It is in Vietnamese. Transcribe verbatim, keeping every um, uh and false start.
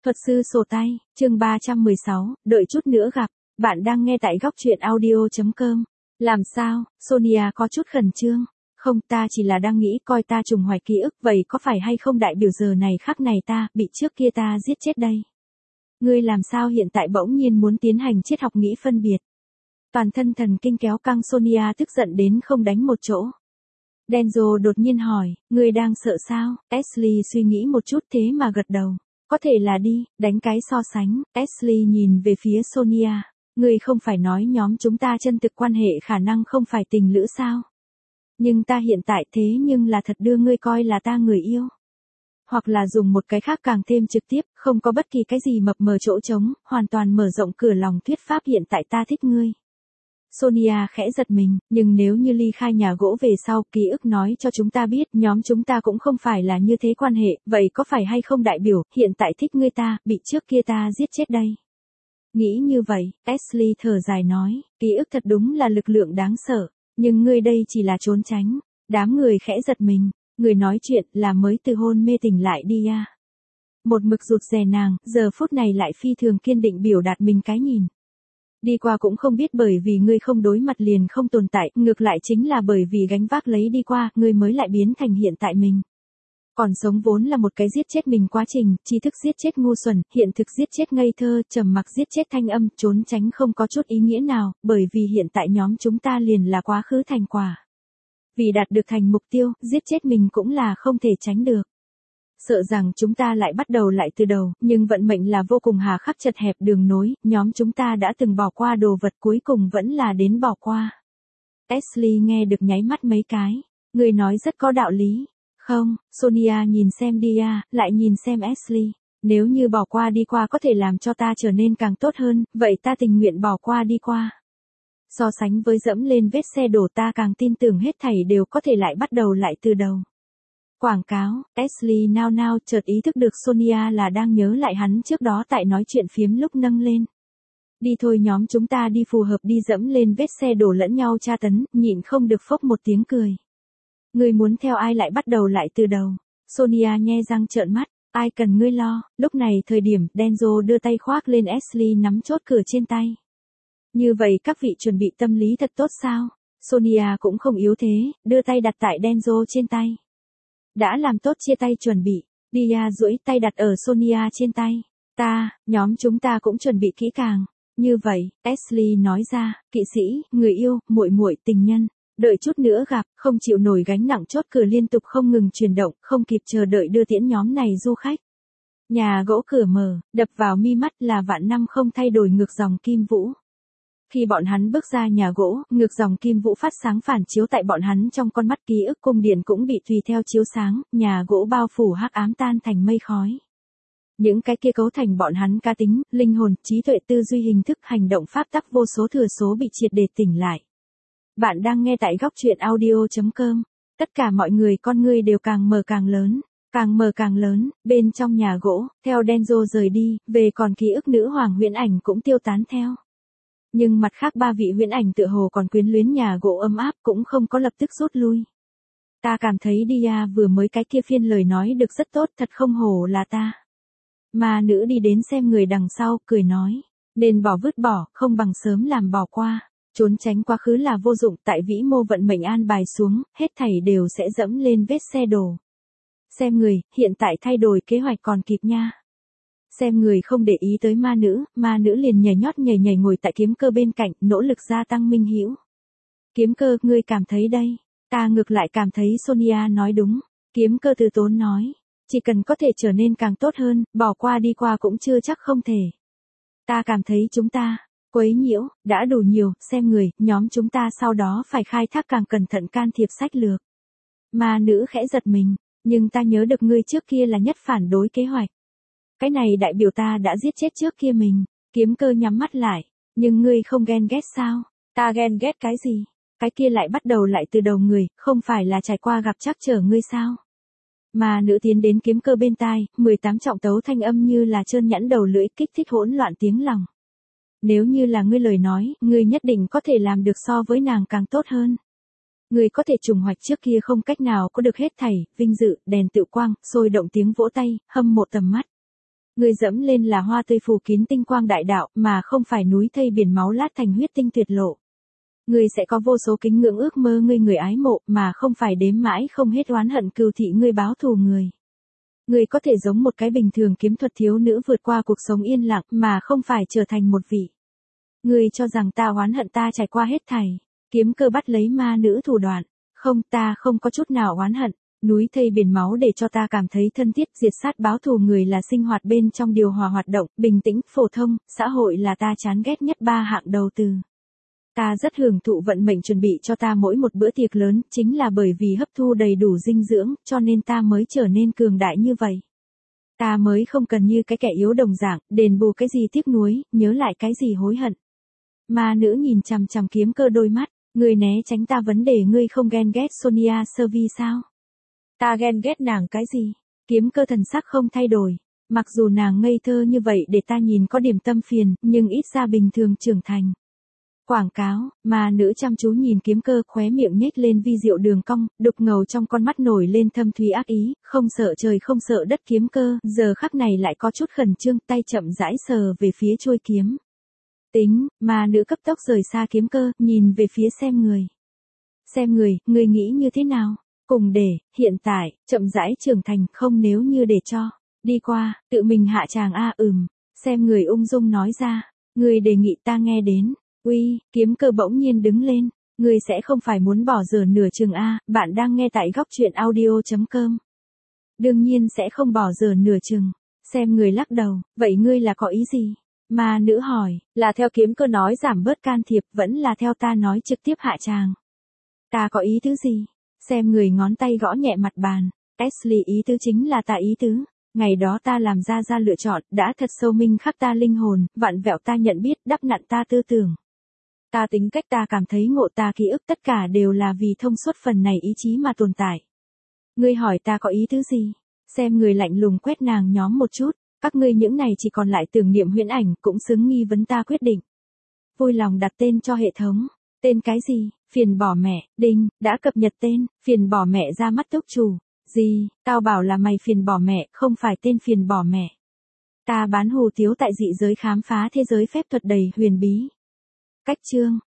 Thuật sư sổ tay, chương ba trăm mười sáu, đợi chút nữa gặp. Bạn đang nghe tại góc truyện audio chấm com. Làm sao, Sonia có chút khẩn trương. Không, ta chỉ là đang nghĩ coi ta trùng hoài ký ức, vậy có phải hay không đại biểu giờ này khắc này ta bị trước kia ta giết chết đây. Ngươi làm sao hiện tại bỗng nhiên muốn tiến hành triết học nghĩ phân biệt. Toàn thân thần kinh kéo căng, Sonia tức giận đến không đánh một chỗ. Denzo đột nhiên hỏi, ngươi đang sợ sao? Ashley suy nghĩ một chút thế mà gật đầu. Có thể là đi, đánh cái so sánh. Ashley nhìn về phía Sonia. Ngươi không phải nói nhóm chúng ta chân thực quan hệ khả năng không phải tình lữ sao? Nhưng ta hiện tại thế nhưng là thật đưa ngươi coi là ta người yêu. Hoặc là dùng một cái khác càng thêm trực tiếp, không có bất kỳ cái gì mập mờ chỗ trống, hoàn toàn mở rộng cửa lòng thuyết pháp hiện tại ta thích ngươi. Sonia khẽ giật mình, nhưng nếu như ly khai nhà gỗ về sau, ký ức nói cho chúng ta biết nhóm chúng ta cũng không phải là như thế quan hệ, vậy có phải hay không đại biểu, hiện tại thích ngươi ta, bị trước kia ta giết chết đây. Nghĩ như vậy, Ashley thở dài nói, ký ức thật đúng là lực lượng đáng sợ, nhưng ngươi đây chỉ là trốn tránh. Đám người khẽ giật mình, người nói chuyện là mới từ hôn mê tỉnh lại đi à. Một mực rụt rè nàng, giờ phút này lại phi thường kiên định biểu đạt mình cái nhìn. Đi qua cũng không biết bởi vì ngươi không đối mặt liền không tồn tại, ngược lại chính là bởi vì gánh vác lấy đi qua, ngươi mới lại biến thành hiện tại mình. Còn sống vốn là một cái giết chết mình quá trình, tri thức giết chết ngu xuẩn, hiện thực giết chết ngây thơ, trầm mặc giết chết thanh âm, trốn tránh không có chút ý nghĩa nào, bởi vì hiện tại nhóm chúng ta liền là quá khứ thành quả. Vì đạt được thành mục tiêu, giết chết mình cũng là không thể tránh được. Sợ rằng chúng ta lại bắt đầu lại từ đầu, nhưng vận mệnh là vô cùng hà khắc chật hẹp đường nối, nhóm chúng ta đã từng bỏ qua đồ vật cuối cùng vẫn là đến bỏ qua. Ashley nghe được nháy mắt mấy cái, người nói rất có đạo lý. Không, Sonia nhìn xem Dia, lại nhìn xem Ashley, nếu như bỏ qua đi qua có thể làm cho ta trở nên càng tốt hơn, vậy ta tình nguyện bỏ qua đi qua. So sánh với dẫm lên vết xe đổ ta càng tin tưởng hết thảy đều có thể lại bắt đầu lại từ đầu. Quảng cáo, Ashley nao nao chợt ý thức được Sonia là đang nhớ lại hắn trước đó tại nói chuyện phiếm lúc nâng lên. Đi thôi nhóm chúng ta đi phù hợp đi dẫm lên vết xe đổ lẫn nhau tra tấn, nhịn không được phốc một tiếng cười. Ngươi muốn theo ai lại bắt đầu lại từ đầu. Sonia nhe răng trợn mắt, ai cần ngươi lo. Lúc này thời điểm, Denzo đưa tay khoác lên Ashley nắm chốt cửa trên tay. Như vậy các vị chuẩn bị tâm lý thật tốt sao? Sonia cũng không yếu thế, đưa tay đặt tại Denzo trên tay. Đã làm tốt chia tay chuẩn bị, Dia duỗi tay đặt ở Sonia trên tay. Ta, nhóm chúng ta cũng chuẩn bị kỹ càng. Như vậy, Ashley nói ra, kỵ sĩ, người yêu, muội muội, tình nhân. Đợi chút nữa gặp, không chịu nổi gánh nặng chốt cửa liên tục không ngừng chuyển động, không kịp chờ đợi đưa tiễn nhóm này du khách. Nhà gỗ cửa mở, đập vào mi mắt là vạn năm không thay đổi ngược dòng kim vũ. Khi bọn hắn bước ra nhà gỗ, ngược dòng kim vũ phát sáng phản chiếu tại bọn hắn trong con mắt, ký ức cung điện cũng bị tùy theo chiếu sáng, nhà gỗ bao phủ hắc ám tan thành mây khói. Những cái kia cấu thành bọn hắn cá tính, linh hồn, trí tuệ, tư duy, hình thức, hành động, pháp tắc vô số thừa số bị triệt để tỉnh lại. Bạn đang nghe tại góc truyện audio chấm com. Tất cả mọi người con ngươi đều càng mở càng lớn, càng mở càng lớn, bên trong nhà gỗ, theo Denzo rời đi, về còn ký ức nữ hoàng huyễn ảnh cũng tiêu tán theo. Nhưng mặt khác ba vị huyễn ảnh tựa hồ còn quyến luyến nhà gỗ ấm áp cũng không có lập tức rút lui. Ta cảm thấy Dia vừa mới cái kia phiên lời nói được rất tốt, thật không hổ là ta. Mà nữ đi đến xem người đằng sau, cười nói, nên bỏ vứt bỏ, không bằng sớm làm bỏ qua. Trốn tránh quá khứ là vô dụng, tại vĩ mô vận mệnh an bài xuống, hết thảy đều sẽ dẫm lên vết xe đổ. Xem người, hiện tại thay đổi kế hoạch còn kịp nha. Xem người không để ý tới ma nữ, ma nữ liền nhảy nhót nhảy nhảy ngồi tại kiếm cơ bên cạnh, nỗ lực gia tăng minh hữu. Kiếm cơ, ngươi cảm thấy đây, ta ngược lại cảm thấy Sonia nói đúng. Kiếm cơ từ tốn nói, chỉ cần có thể trở nên càng tốt hơn, bỏ qua đi qua cũng chưa chắc không thể. Ta cảm thấy chúng ta quấy nhiễu, đã đủ nhiều, xem người, nhóm chúng ta sau đó phải khai thác càng cẩn thận can thiệp sách lược. Ma nữ khẽ giật mình, nhưng ta nhớ được ngươi trước kia là nhất phản đối kế hoạch. Cái này đại biểu ta đã giết chết trước kia mình. Kiếm cơ nhắm mắt lại, nhưng ngươi không ghen ghét sao? Ta ghen ghét cái gì? Cái kia lại bắt đầu lại từ đầu người, không phải là trải qua gặp trắc trở ngươi sao? Mà nữ tiến đến kiếm cơ bên tai, mười tám trọng tấu thanh âm như là trơn nhẵn đầu lưỡi kích thích hỗn loạn tiếng lòng. Nếu như là ngươi lời nói, ngươi nhất định có thể làm được so với nàng càng tốt hơn. Ngươi có thể trùng hoạch trước kia không cách nào có được hết thảy, vinh dự, đèn tự quang, sôi động tiếng vỗ tay, hâm mộ tầm mắt. Ngươi dẫm lên là hoa tươi phủ kín tinh quang đại đạo, mà không phải núi thây biển máu lát thành huyết tinh tuyệt lộ. Ngươi sẽ có vô số kính ngưỡng ước mơ ngươi người ái mộ, mà không phải đếm mãi không hết oán hận cừu thị ngươi báo thù người. Ngươi có thể giống một cái bình thường kiếm thuật thiếu nữ vượt qua cuộc sống yên lặng, mà không phải trở thành một vị. Ngươi cho rằng ta oán hận ta trải qua hết thảy. Kiếm Cơ bắt lấy ma nữ thủ đoạn. Không, ta không có chút nào oán hận. Núi thây biển máu để cho ta cảm thấy thân thiết, diệt sát báo thù người là sinh hoạt bên trong điều hòa hoạt động, bình tĩnh, phổ thông, xã hội là ta chán ghét nhất ba hạng đầu từ. Ta rất hưởng thụ vận mệnh chuẩn bị cho ta mỗi một bữa tiệc lớn, chính là bởi vì hấp thu đầy đủ dinh dưỡng, cho nên ta mới trở nên cường đại như vậy. Ta mới không cần như cái kẻ yếu đồng dạng, đền bù cái gì tiếc nuối, nhớ lại cái gì hối hận. Ma nữ nhìn chằm chằm Kiếm Cơ đôi mắt, ngươi né tránh ta vấn đề, ngươi không ghen ghét Sonia Servi sao? Ta ghen ghét nàng cái gì? Kiếm Cơ thần sắc không thay đổi. Mặc dù nàng ngây thơ như vậy để ta nhìn có điểm tâm phiền, nhưng ít ra bình thường trưởng thành. Quảng cáo, ma nữ chăm chú nhìn Kiếm Cơ, khóe miệng nhếch lên vi diệu đường cong, đục ngầu trong con mắt nổi lên thâm thúy ác ý, không sợ trời không sợ đất. Kiếm Cơ, giờ khắc này lại có chút khẩn trương, tay chậm rãi sờ về phía chuôi kiếm. Tính, ma nữ cấp tốc rời xa Kiếm Cơ, nhìn về phía xem người. Xem người, người nghĩ như thế nào? Cùng để, hiện tại, chậm rãi trưởng thành, không nếu như để cho, đi qua, tự mình hạ tràng a ừm, xem người ung dung nói ra, người đề nghị ta nghe đến, uy, Kiếm Cơ bỗng nhiên đứng lên, người sẽ không phải muốn bỏ giờ nửa chừng a, bạn đang nghe tại góc truyện audio.com. Đương nhiên sẽ không bỏ giờ nửa chừng, xem người lắc đầu, vậy ngươi là có ý gì? Ma nữ hỏi, là theo Kiếm Cơ nói giảm bớt can thiệp, vẫn là theo ta nói trực tiếp hạ tràng? Ta có ý tứ gì? Xem người ngón tay gõ nhẹ mặt bàn. Ashley, ý tứ chính là ta ý tứ. Ngày đó ta làm ra ra lựa chọn, đã thật sâu minh khắc ta linh hồn, vặn vẹo ta nhận biết, đắp nặn ta tư tưởng. Ta tính cách, ta cảm thấy ngộ, ta ký ức, tất cả đều là vì thông suốt phần này ý chí mà tồn tại. Ngươi hỏi ta có ý tứ gì? Xem người lạnh lùng quét nàng nhóm một chút. Các ngươi những này chỉ còn lại tưởng niệm huyễn ảnh, cũng xứng nghi vấn ta quyết định. Vui lòng đặt tên cho hệ thống. Tên cái gì? Phiền bỏ mẹ. Đinh, đã cập nhật tên. Phiền bỏ mẹ ra mắt túc chủ. Gì? Tao bảo là mày phiền bỏ mẹ, không phải tên phiền bỏ mẹ. Ta bán hù tiếu tại dị giới khám phá thế giới phép thuật đầy huyền bí. Cách chương.